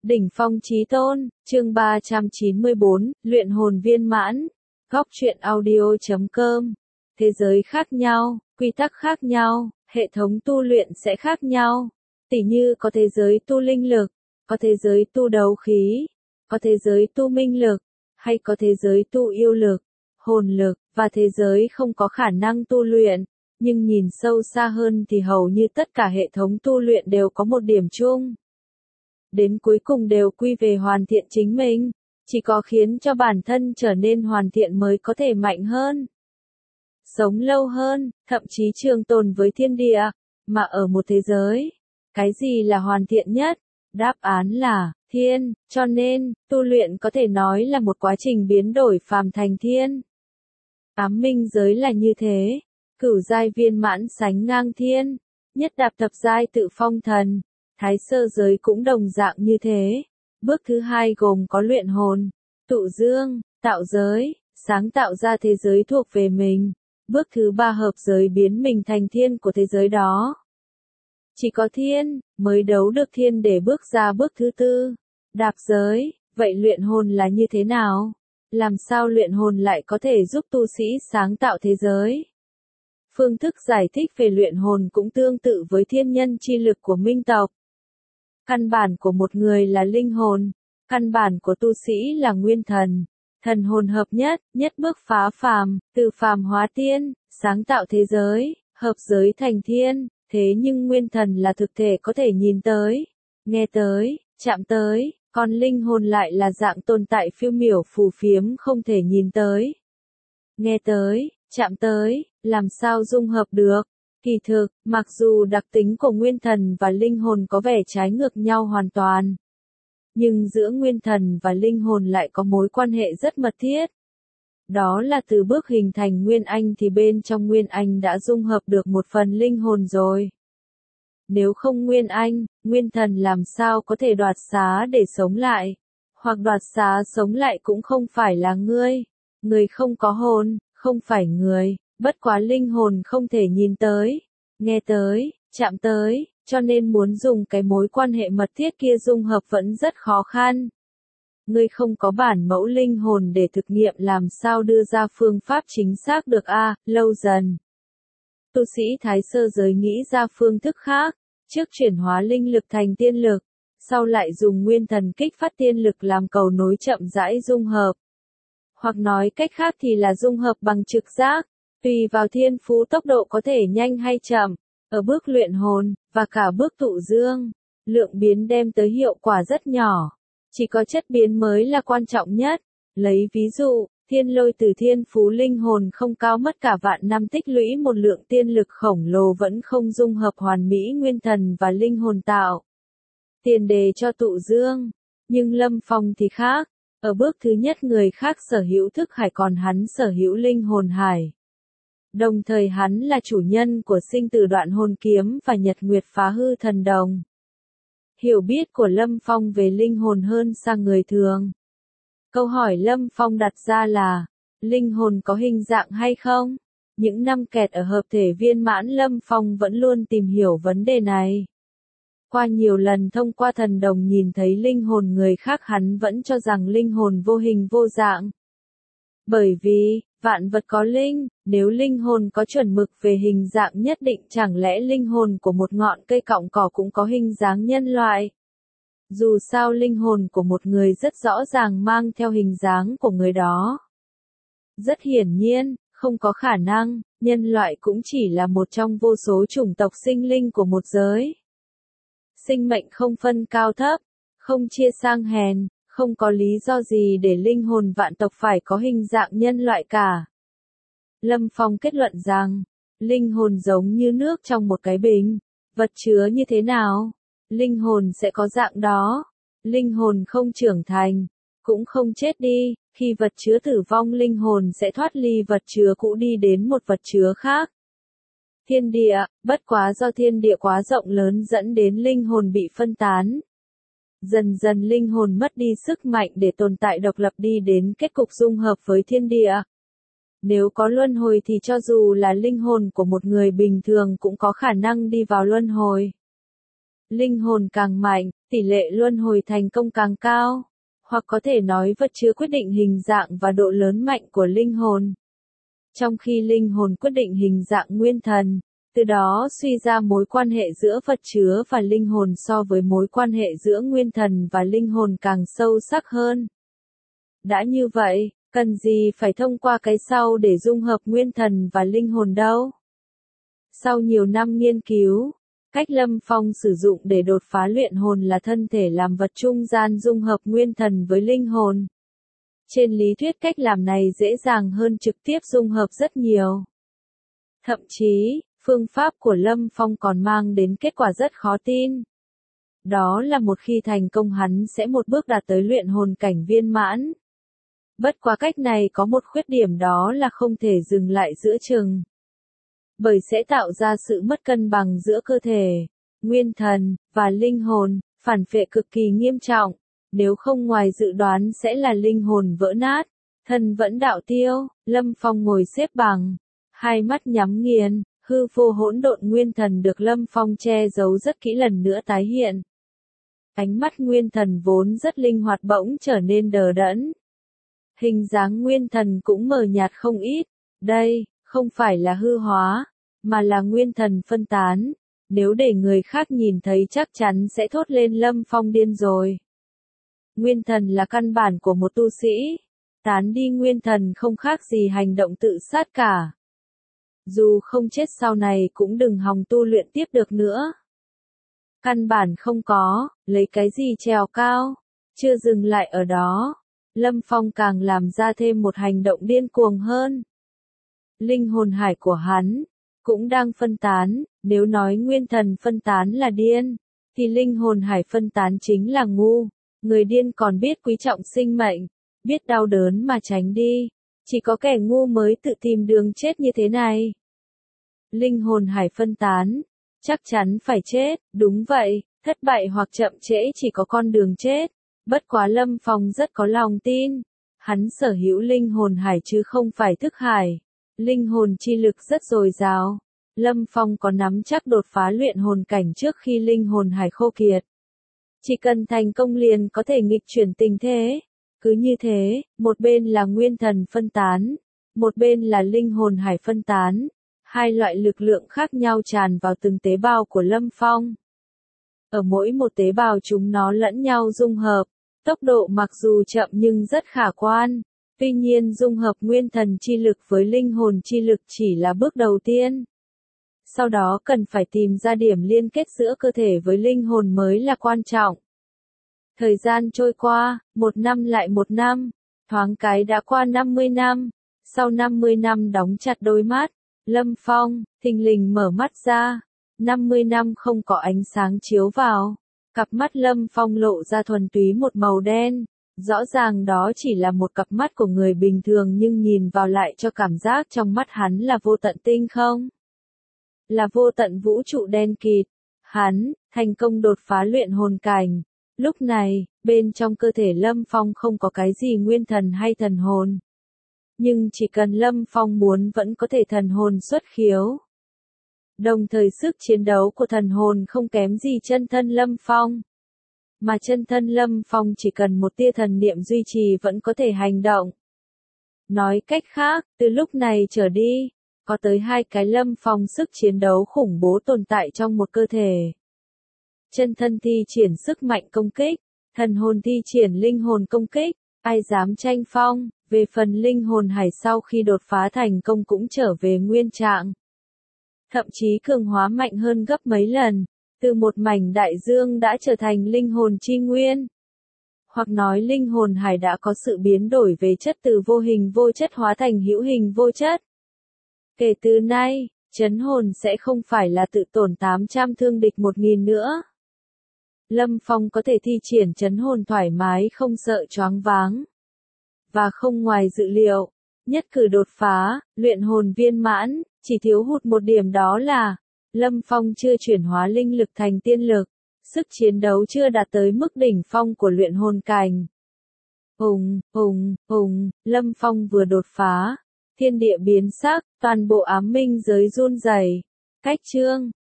Đỉnh phong chí tôn, chương 394, luyện hồn viên mãn. Góc truyện audio.com. Thế giới khác nhau, quy tắc khác nhau, hệ thống tu luyện sẽ khác nhau. Tỉ như có thế giới tu linh lực, có thế giới tu đấu khí, có thế giới tu minh lực, hay có thế giới tu yêu lực, hồn lực, và thế giới không có khả năng tu luyện. Nhưng nhìn sâu xa hơn thì hầu như tất cả hệ thống tu luyện đều có một điểm chung. Đến cuối cùng đều quy về hoàn thiện chính mình, chỉ có khiến cho bản thân trở nên hoàn thiện mới có thể mạnh hơn, sống lâu hơn, thậm chí trường tồn với thiên địa, mà ở một thế giới. Cái gì là hoàn thiện nhất? Đáp án là thiên, cho nên, tu luyện có thể nói là một quá trình biến đổi phàm thành thiên. Ám minh giới là như thế, cửu giai viên mãn sánh ngang thiên, nhất đạp thập giai tự phong thần. Thái sơ giới cũng đồng dạng như thế. Bước thứ hai gồm có luyện hồn, tụ dương, tạo giới, sáng tạo ra thế giới thuộc về mình. Bước thứ ba hợp giới biến mình thành thiên của thế giới đó. Chỉ có thiên, mới đấu được thiên để bước ra bước thứ tư, đạp giới. Vậy luyện hồn là như thế nào? Làm sao luyện hồn lại có thể giúp tu sĩ sáng tạo thế giới? Phương thức giải thích về luyện hồn cũng tương tự với thiên nhân chi lực của minh tộc. Căn bản của một người là linh hồn, căn bản của tu sĩ là nguyên thần. Thần hồn hợp nhất, nhất bước phá phàm, từ phàm hóa tiên, sáng tạo thế giới, hợp giới thành thiên. Thế nhưng nguyên thần là thực thể có thể nhìn tới, nghe tới, chạm tới, còn linh hồn lại là dạng tồn tại phiêu miểu phù phiếm không thể nhìn tới, nghe tới, chạm tới, làm sao dung hợp được? Kỳ thực, mặc dù đặc tính của nguyên thần và linh hồn có vẻ trái ngược nhau hoàn toàn, nhưng giữa nguyên thần và linh hồn lại có mối quan hệ rất mật thiết. Đó là từ bước hình thành nguyên anh thì bên trong nguyên anh đã dung hợp được một phần linh hồn rồi. Nếu không nguyên anh, nguyên thần làm sao có thể đoạt xá để sống lại? Hoặc đoạt xá sống lại cũng không phải là ngươi. Người không có hồn, không phải người. Bất quá linh hồn không thể nhìn tới, nghe tới, chạm tới, cho nên muốn dùng cái mối quan hệ mật thiết kia dung hợp vẫn rất khó khăn. Ngươi không có bản mẫu linh hồn để thực nghiệm làm sao đưa ra phương pháp chính xác được a? Lâu dần, tu sĩ Thái sơ giới nghĩ ra phương thức khác, trước chuyển hóa linh lực thành tiên lực, sau lại dùng nguyên thần kích phát tiên lực làm cầu nối chậm rãi dung hợp. Hoặc nói cách khác thì là dung hợp bằng trực giác. Tùy vào thiên phú tốc độ có thể nhanh hay chậm, ở bước luyện hồn, và cả bước tụ dương, lượng biến đem tới hiệu quả rất nhỏ. Chỉ có chất biến mới là quan trọng nhất. Lấy ví dụ, thiên lôi từ thiên phú linh hồn không cao mất cả vạn năm tích lũy một lượng tiên lực khổng lồ vẫn không dung hợp hoàn mỹ nguyên thần và linh hồn tạo tiền đề cho tụ dương. Nhưng Lâm Phong thì khác, ở bước thứ nhất người khác sở hữu thức hải còn hắn sở hữu linh hồn hải. Đồng thời hắn là chủ nhân của sinh tử đoạn hồn kiếm và nhật nguyệt phá hư thần đồng. Hiểu biết của Lâm Phong về linh hồn hơn xa người thường. Câu hỏi Lâm Phong đặt ra là, linh hồn có hình dạng hay không? Những năm kẹt ở hợp thể viên mãn Lâm Phong vẫn luôn tìm hiểu vấn đề này. Qua nhiều lần thông qua thần đồng nhìn thấy linh hồn người khác hắn vẫn cho rằng linh hồn vô hình vô dạng. Bởi vì, vạn vật có linh, nếu linh hồn có chuẩn mực về hình dạng nhất định chẳng lẽ linh hồn của một ngọn cây cọng cỏ cũng có hình dáng nhân loại? Dù sao linh hồn của một người rất rõ ràng mang theo hình dáng của người đó. Rất hiển nhiên, không có khả năng, nhân loại cũng chỉ là một trong vô số chủng tộc sinh linh của một giới. Sinh mệnh không phân cao thấp, không chia sang hèn. Không có lý do gì để linh hồn vạn tộc phải có hình dạng nhân loại cả. Lâm Phong kết luận rằng, linh hồn giống như nước trong một cái bình, vật chứa như thế nào, linh hồn sẽ có dạng đó. Linh hồn không trưởng thành, cũng không chết đi, khi vật chứa tử vong linh hồn sẽ thoát ly vật chứa cũ đi đến một vật chứa khác. Thiên địa, bất quá do thiên địa quá rộng lớn dẫn đến linh hồn bị phân tán. Dần dần linh hồn mất đi sức mạnh để tồn tại độc lập đi đến kết cục dung hợp với thiên địa. Nếu có luân hồi thì cho dù là linh hồn của một người bình thường cũng có khả năng đi vào luân hồi. Linh hồn càng mạnh, tỷ lệ luân hồi thành công càng cao, hoặc có thể nói vật chứa quyết định hình dạng và độ lớn mạnh của linh hồn. Trong khi linh hồn quyết định hình dạng nguyên thần, từ đó suy ra mối quan hệ giữa vật chứa và linh hồn so với mối quan hệ giữa nguyên thần và linh hồn càng sâu sắc hơn. Đã như vậy, cần gì phải thông qua cái sau để dung hợp nguyên thần và linh hồn đâu? Sau nhiều năm nghiên cứu, cách Lâm Phong sử dụng để đột phá luyện hồn là thân thể làm vật trung gian dung hợp nguyên thần với linh hồn. Trên lý thuyết cách làm này dễ dàng hơn trực tiếp dung hợp rất nhiều. Thậm chí, phương pháp của Lâm Phong còn mang đến kết quả rất khó tin. Đó là một khi thành công hắn sẽ một bước đạt tới luyện hồn cảnh viên mãn. Bất quá cách này có một khuyết điểm, đó là không thể dừng lại giữa chừng. Bởi sẽ tạo ra sự mất cân bằng giữa cơ thể, nguyên thần, và linh hồn, phản phệ cực kỳ nghiêm trọng. Nếu không ngoài dự đoán sẽ là linh hồn vỡ nát, thân vẫn đạo tiêu. Lâm Phong ngồi xếp bằng, hai mắt nhắm nghiền, hư vô hỗn độn nguyên thần được Lâm Phong che giấu rất kỹ lần nữa tái hiện. Ánh mắt nguyên thần vốn rất linh hoạt bỗng trở nên đờ đẫn. Hình dáng nguyên thần cũng mờ nhạt không ít. Đây, không phải là hư hóa, mà là nguyên thần phân tán. Nếu để người khác nhìn thấy chắc chắn sẽ thốt lên Lâm Phong điên rồi. Nguyên thần là căn bản của một tu sĩ. Tán đi nguyên thần không khác gì hành động tự sát cả. Dù không chết sau này cũng đừng hòng tu luyện tiếp được nữa. Căn bản không có, lấy cái gì trèo cao. Chưa dừng lại ở đó, Lâm Phong càng làm ra thêm một hành động điên cuồng hơn. Linh hồn hải của hắn cũng đang phân tán. Nếu nói nguyên thần phân tán là điên, thì linh hồn hải phân tán chính là ngu. Người điên còn biết quý trọng sinh mệnh, biết đau đớn mà tránh đi. Chỉ có kẻ ngu mới tự tìm đường chết như thế này. Linh hồn hải phân tán, chắc chắn phải chết. Đúng vậy, thất bại hoặc chậm trễ chỉ có con đường chết. Bất quá Lâm Phong rất có lòng tin. Hắn sở hữu linh hồn hải chứ không phải thức hải. Linh hồn chi lực rất dồi dào. Lâm Phong có nắm chắc đột phá luyện hồn cảnh trước khi linh hồn hải khô kiệt. Chỉ cần thành công liền có thể nghịch chuyển tình thế. Cứ như thế, một bên là nguyên thần phân tán, một bên là linh hồn hải phân tán. Hai loại lực lượng khác nhau tràn vào từng tế bào của Lâm Phong. Ở mỗi một tế bào chúng nó lẫn nhau dung hợp. Tốc độ mặc dù chậm nhưng rất khả quan. Tuy nhiên dung hợp nguyên thần chi lực với linh hồn chi lực chỉ là bước đầu tiên. Sau đó cần phải tìm ra điểm liên kết giữa cơ thể với linh hồn mới là quan trọng. Thời gian trôi qua, một năm lại một năm, thoáng cái đã qua 50 năm. Sau 50 năm đóng chặt đôi mắt, Lâm Phong thình lình mở mắt ra. 50 năm không có ánh sáng chiếu vào. Cặp mắt Lâm Phong lộ ra thuần túy một màu đen. Rõ ràng đó chỉ là một cặp mắt của người bình thường nhưng nhìn vào lại cho cảm giác trong mắt hắn là vô tận tinh không. Là vô tận vũ trụ đen kịt. Hắn thành công đột phá luyện hồn cảnh. Lúc này, bên trong cơ thể Lâm Phong không có cái gì nguyên thần hay thần hồn. Nhưng chỉ cần Lâm Phong muốn vẫn có thể thần hồn xuất khiếu. Đồng thời sức chiến đấu của thần hồn không kém gì chân thân Lâm Phong. Mà chân thân Lâm Phong chỉ cần một tia thần niệm duy trì vẫn có thể hành động. Nói cách khác, từ lúc này trở đi, có tới hai cái Lâm Phong sức chiến đấu khủng bố tồn tại trong một cơ thể. Chân thân thi triển sức mạnh công kích, thần hồn thi triển linh hồn công kích, ai dám tranh phong. Về phần linh hồn hải sau khi đột phá thành công cũng trở về nguyên trạng. Thậm chí cường hóa mạnh hơn gấp mấy lần, từ một mảnh đại dương đã trở thành linh hồn chi nguyên. Hoặc nói linh hồn hải đã có sự biến đổi về chất từ vô hình vô chất hóa thành hữu hình vô chất. Kể từ nay, trấn hồn sẽ không phải là tự tổn 800 thương địch 1000 nữa. Lâm Phong có thể thi triển trấn hồn thoải mái không sợ choáng váng. Và không ngoài dự liệu, nhất cử đột phá, luyện hồn viên mãn, chỉ thiếu hụt một điểm đó là, Lâm Phong chưa chuyển hóa linh lực thành tiên lực, sức chiến đấu chưa đạt tới mức đỉnh phong của luyện hồn cảnh. Lâm Phong vừa đột phá, thiên địa biến sắc, toàn bộ ám minh giới run rẩy. Cách chương